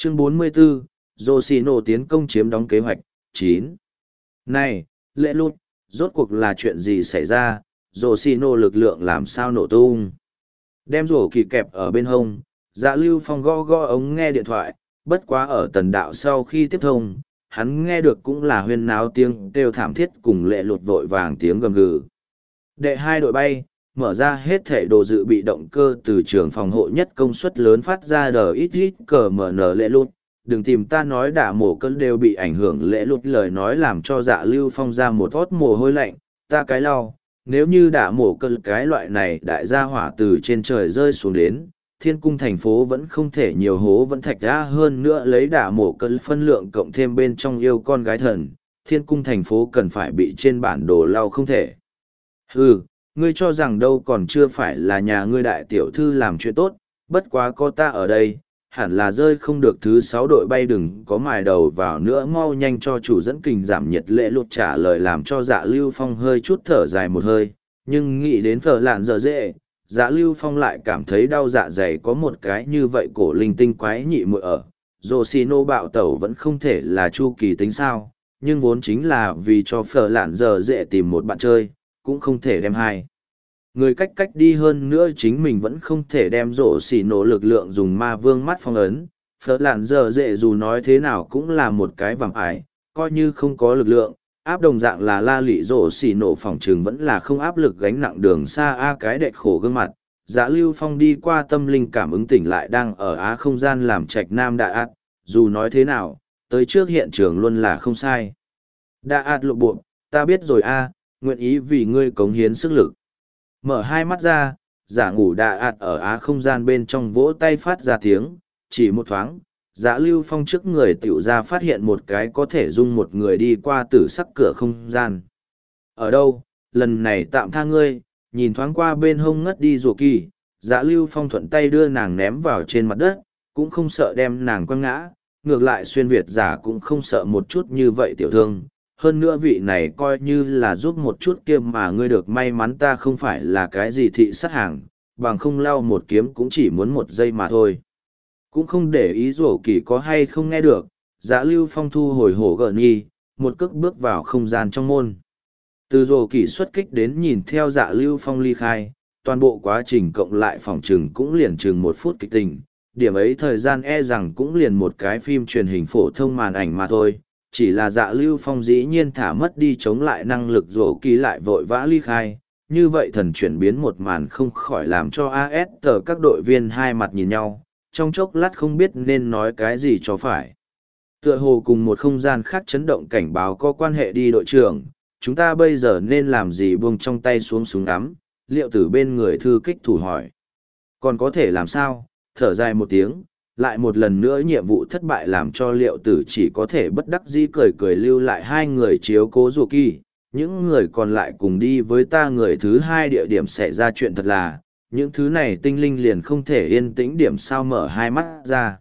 Chương 44, Yoshino tiến công chiếm đóng kế hoạch, 9. Này, lệ lụt, rốt cuộc là chuyện gì xảy ra, Yoshino lực lượng làm sao nổ tung? Đem rổ kỳ kẹp ở bên hông, Dạ Lưu Phong gõ gõ ống nghe điện thoại, bất quá ở tần đạo sau khi tiếp thông, hắn nghe được cũng là huyên náo tiếng kêu thảm thiết cùng lệ lụt vội vàng tiếng gầm gừ. Đệ 2 đội bay, mở ra hết thể đồ dự bị động cơ từ trường phòng hộ nhất công suất lớn phát ra đờ ít ít cờ mở nở lệ lụt. Đừng tìm ta nói đả mổ cân đều bị ảnh hưởng lệ lụt, lời nói làm cho Dạ Lưu Phong ra một hót mồ hôi lạnh, ta cái lau. Nếu như đả mổ cân cái loại này đại gia hỏa từ trên trời rơi xuống đến, thiên cung thành phố vẫn không thể nhiều hố vẫn thạch ra hơn nữa, lấy đả mổ cân phân lượng cộng thêm bên trong yêu con gái thần, thiên cung thành phố cần phải bị trên bản đồ lau không thể. Ngươi cho rằng đâu, còn chưa phải là nhà ngươi đại tiểu thư làm chuyện tốt, bất quá có ta ở đây, hẳn là rơi không được. Thứ 6 đội bay đừng có mài đầu vào nữa, mau nhanh cho chủ dẫn kình giảm nhiệt. Lệ lụt trả lời làm cho Dạ Lưu Phong hơi chút thở dài một hơi, nhưng nghĩ đến phở lạn giờ dễ, Dạ Lưu Phong lại cảm thấy đau dạ dày. Có một cái như vậy cổ linh tinh quái nhị muội ở, Yoshino bạo tẩu vẫn không thể là chu kỳ tính sao, nhưng vốn chính là vì cho phở lạn giờ dễ tìm một bạn chơi, cũng không thể đem hai người cách đi, hơn nữa chính mình vẫn không thể đem rổ xỉ nổ lực lượng dùng ma vương mắt phong ấn. Phở lạn giờ dễ dù nói thế nào cũng là một cái vàng ải, coi như không có lực lượng áp đồng dạng là la lị, rổ xỉ nổ phòng trường vẫn là không áp lực gánh nặng đường xa cái đệt khổ gương mặt. Dạ Lưu Phong đi qua tâm linh cảm ứng tỉnh lại đang ở á không gian làm trạch nam đạ ạt, dù nói thế nào tới trước hiện trường luôn là không sai. Đạ ạt lộ bộ, ta biết rồi nguyện ý vì ngươi cống hiến sức lực. Mở hai mắt ra, giả ngủ đạ ạt ở á không gian bên trong vỗ tay phát ra tiếng, chỉ một thoáng, Dạ Lưu Phong trước người tiểu ra phát hiện một cái có thể dung một người đi qua tử sắc cửa không gian. Ở đâu, lần này tạm tha ngươi. Nhìn thoáng qua bên hông ngất đi rùa kỳ, Dạ Lưu Phong thuận tay đưa nàng ném vào trên mặt đất, cũng không sợ đem nàng quăng ngã, ngược lại xuyên Việt giả cũng không sợ một chút như vậy tiểu thương. Hơn nữa vị này coi như là giúp một chút kia mà ngươi được may mắn ta không phải là cái gì thị sát hàng, bằng không lau một kiếm cũng chỉ muốn 1 giây mà thôi. Cũng không để ý rổ kỳ có hay không nghe được, Dạ Lưu Phong thu hồi hổ gợn nghi, một cước bước vào không gian trong môn. Từ rổ kỳ xuất kích đến nhìn theo Dạ Lưu Phong ly khai, toàn bộ quá trình cộng lại phòng chừng cũng liền chừng 1 phút kịch tình, điểm ấy thời gian rằng cũng liền một cái phim truyền hình phổ thông màn ảnh mà thôi. Chỉ là Dạ Lưu Phong dĩ nhiên thả mất đi chống lại năng lực, rổ kỳ lại vội vã ly khai, như vậy thần chuyển biến một màn không khỏi làm cho AS tờ các đội viên hai mặt nhìn nhau, trong chốc lát không biết nên nói cái gì cho phải. Tựa hồ cùng một không gian khác chấn động cảnh báo có quan hệ đi đội trưởng, chúng ta bây giờ nên làm gì? Buông trong tay xuống súng ngắm, Liệu Tử bên người thư kích thủ hỏi. Còn có thể làm sao? Thở dài một tiếng, lại một lần nữa nhiệm vụ thất bại làm cho Liệu Tử chỉ có thể bất đắc dĩ cười cười lưu lại 2 người chiếu cố rùa kỳ. Những người còn lại cùng đi với ta. Người thứ 2 địa điểm xảy ra chuyện thật là, những thứ này tinh linh liền không thể yên tĩnh điểm sao? Mở hai mắt ra,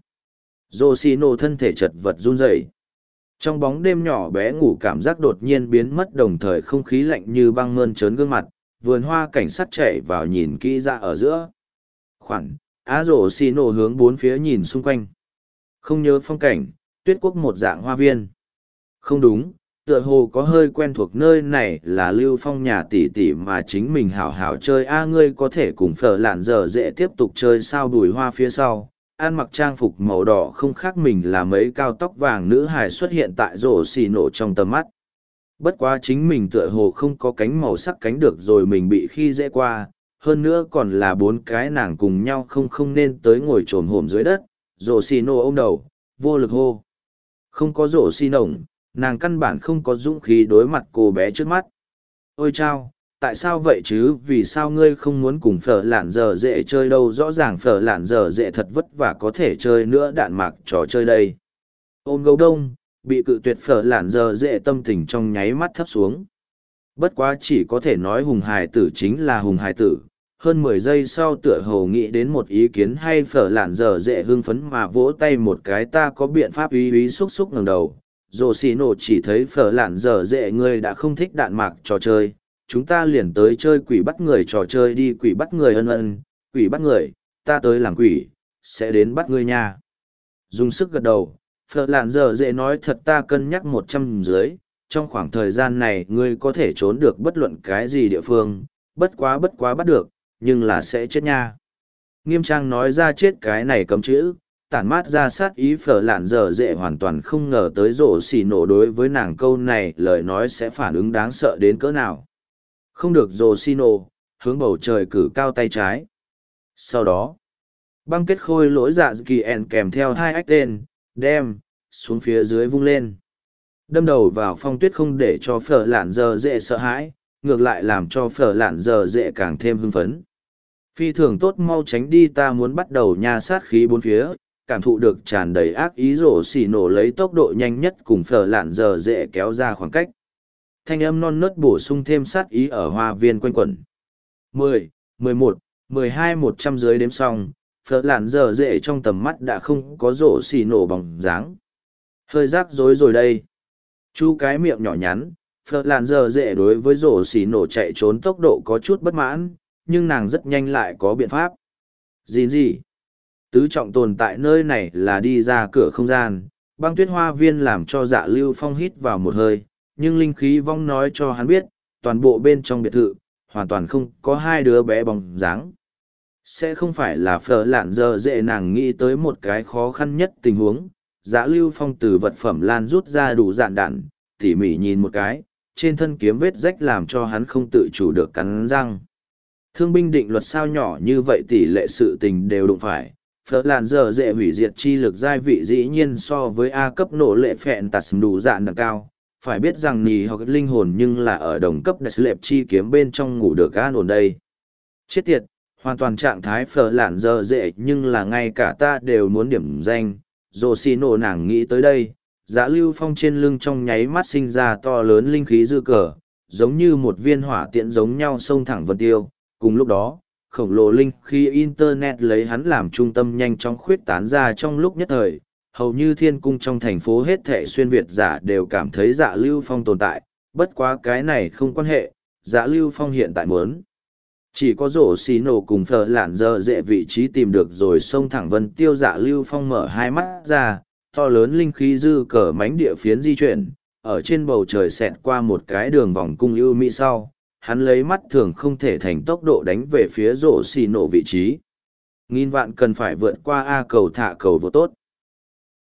Yoshino thân thể chật vật run rẩy. Trong bóng đêm nhỏ bé ngủ cảm giác đột nhiên biến mất, đồng thời không khí lạnh như băng mơn trớn gương mặt, vườn hoa cảnh sát chạy vào nhìn kỹ ra ở giữa. Yoshino hướng 4 phía nhìn xung quanh. Không nhớ phong cảnh, tuyết quốc một dạng hoa viên. Không đúng, tựa hồ có hơi quen thuộc nơi này là Lưu Phong nhà tỷ tỷ mà chính mình hảo hảo chơi. Ngươi có thể cùng phở lạn giờ dễ tiếp tục chơi sao? Bùi hoa phía sau, ăn mặc trang phục màu đỏ không khác mình là mấy cao tóc vàng nữ hài xuất hiện tại rổ xì nổ trong tầm mắt. Bất quá chính mình tựa hồ không có cánh màu sắc cánh được rồi, mình bị khi dễ qua, hơn nữa còn là 4 cái nàng cùng nhau không nên tới ngồi trồm hổm dưới đất. Rổ xì nổ ôm đầu, vô lực hô. Không có rổ xì nổng, nàng căn bản không có dũng khí đối mặt cô bé trước mắt. Ôi chao, tại sao vậy chứ? Vì sao ngươi không muốn cùng phở lạn giờ dễ chơi đâu? Rõ ràng phở lạn giờ dễ thật vất vả có thể chơi nữa đạn mạc trò chơi đây. Ôm gấu đông, bị cự tuyệt phở lạn giờ dễ tâm tình trong nháy mắt thấp xuống. Bất quá chỉ có thể nói hùng hài tử chính là hùng hài tử. Hơn 10 giây sau tựa hồ nghĩ đến một ý kiến hay, phở lạn giờ dễ hưng phấn mà vỗ tay một cái. Ta có biện pháp. Úy xúc xúc ngẩng đầu. Yoshino chỉ thấy phở lạn giờ dễ ngươi đã không thích đạn mạc trò chơi, chúng ta liền tới chơi quỷ bắt người trò chơi đi. Quỷ bắt người? Ân, quỷ bắt người, ta tới làm quỷ, sẽ đến bắt ngươi nha. Dùng sức gật đầu, Phở Lạn Giờ dễ nói thật ta cân nhắc 100 dưới, trong khoảng thời gian này ngươi có thể trốn được bất luận cái gì địa phương, bất quá bắt được, nhưng là sẽ chết nha. Nghiêm trang nói ra chết cái này cấm chữ, tản mát ra sát ý. Phở Lạn Giờ dễ hoàn toàn không ngờ tới rổ xì nổ đối với nàng câu này lời nói sẽ phản ứng đáng sợ đến cỡ nào. Không được rổ xì nổ, hướng bầu trời cử cao tay trái. Sau đó, băng kết khôi lỗi dạ kỳ ẻn kèm theo hai ách tên, đem, xuống phía dưới vung lên. Đâm đầu vào phong tuyết không để cho Phở Lạn Giờ dễ sợ hãi, ngược lại làm cho Phở Lạn Giờ dễ càng thêm hưng phấn. Phi thường tốt, mau tránh đi, ta muốn bắt đầu nha sát khí bốn phía, cảm thụ được tràn đầy ác ý rổ xỉ nổ lấy tốc độ nhanh nhất cùng Phở Lạn Giờ dễ kéo ra khoảng cách. Thanh âm non nớt bổ sung thêm sát ý ở hoa viên quanh quẩn. 10, 11, 12 100 dưới đếm xong, Phở Lạn Giờ dễ trong tầm mắt đã không có rổ xỉ nổ bóng dáng. Hơi rắc rối rồi đây. Chu cái miệng nhỏ nhắn, Phở Lạn Giờ dễ đối với rổ xỉ nổ chạy trốn tốc độ có chút bất mãn, nhưng nàng rất nhanh lại có biện pháp. Gì? Tứ trọng tồn tại nơi này là đi ra cửa không gian, băng tuyết hoa viên làm cho Dạ Lưu Phong hít vào một hơi, nhưng linh khí vong nói cho hắn biết, toàn bộ bên trong biệt thự, hoàn toàn không có hai đứa bé bóng dáng. Sẽ không phải là Phở Lạn Giờ dễ nàng nghĩ tới một cái khó khăn nhất tình huống. Dạ Lưu Phong từ vật phẩm lan rút ra đủ dạn đạn, tỉ mỉ nhìn một cái, trên thân kiếm vết rách làm cho hắn không tự chủ được cắn răng. Thương binh định luật sao nhỏ như vậy tỷ lệ sự tình đều đụng phải. Phở Lạn Giờ dễ hủy diệt chi lực giai vị dĩ nhiên so với A cấp nổ lệ phẹn tạt đủ dạn đẳng cao. Phải biết rằng nì hoặc linh hồn nhưng là ở đồng cấp đại lệp chi kiếm bên trong ngủ được an ổn đây. Chết tiệt, hoàn toàn trạng thái Phở Lạn Giờ dễ nhưng là ngay cả ta đều muốn điểm danh. Dô xì nổ nàng nghĩ tới đây, Dạ Lưu Phong trên lưng trong nháy mắt sinh ra to lớn linh khí dư cờ, giống như một viên hỏa tiễn giống nhau xông thẳng vân tiêu. Cùng lúc đó, khổng lồ linh khí internet lấy hắn làm trung tâm nhanh chóng khuyết tán ra trong lúc nhất thời, hầu như thiên cung trong thành phố hết thảy xuyên việt giả đều cảm thấy Dạ Lưu Phong tồn tại, bất quá cái này không quan hệ, Dạ Lưu Phong hiện tại muốn. Chỉ có rổ xì nổ cùng Phở Lạn Giờ dễ vị trí tìm được rồi xông thẳng vân tiêu. Dạ Lưu Phong mở hai mắt ra, to lớn linh khí dư cờ mánh địa phiến di chuyển, ở trên bầu trời xẹt qua một cái đường vòng cung ưu mỹ sau. Hắn lấy mắt thường không thể thành tốc độ đánh về phía rổ xì nổ vị trí. Nghìn vạn cần phải vượt qua A cầu thả cầu vô tốt.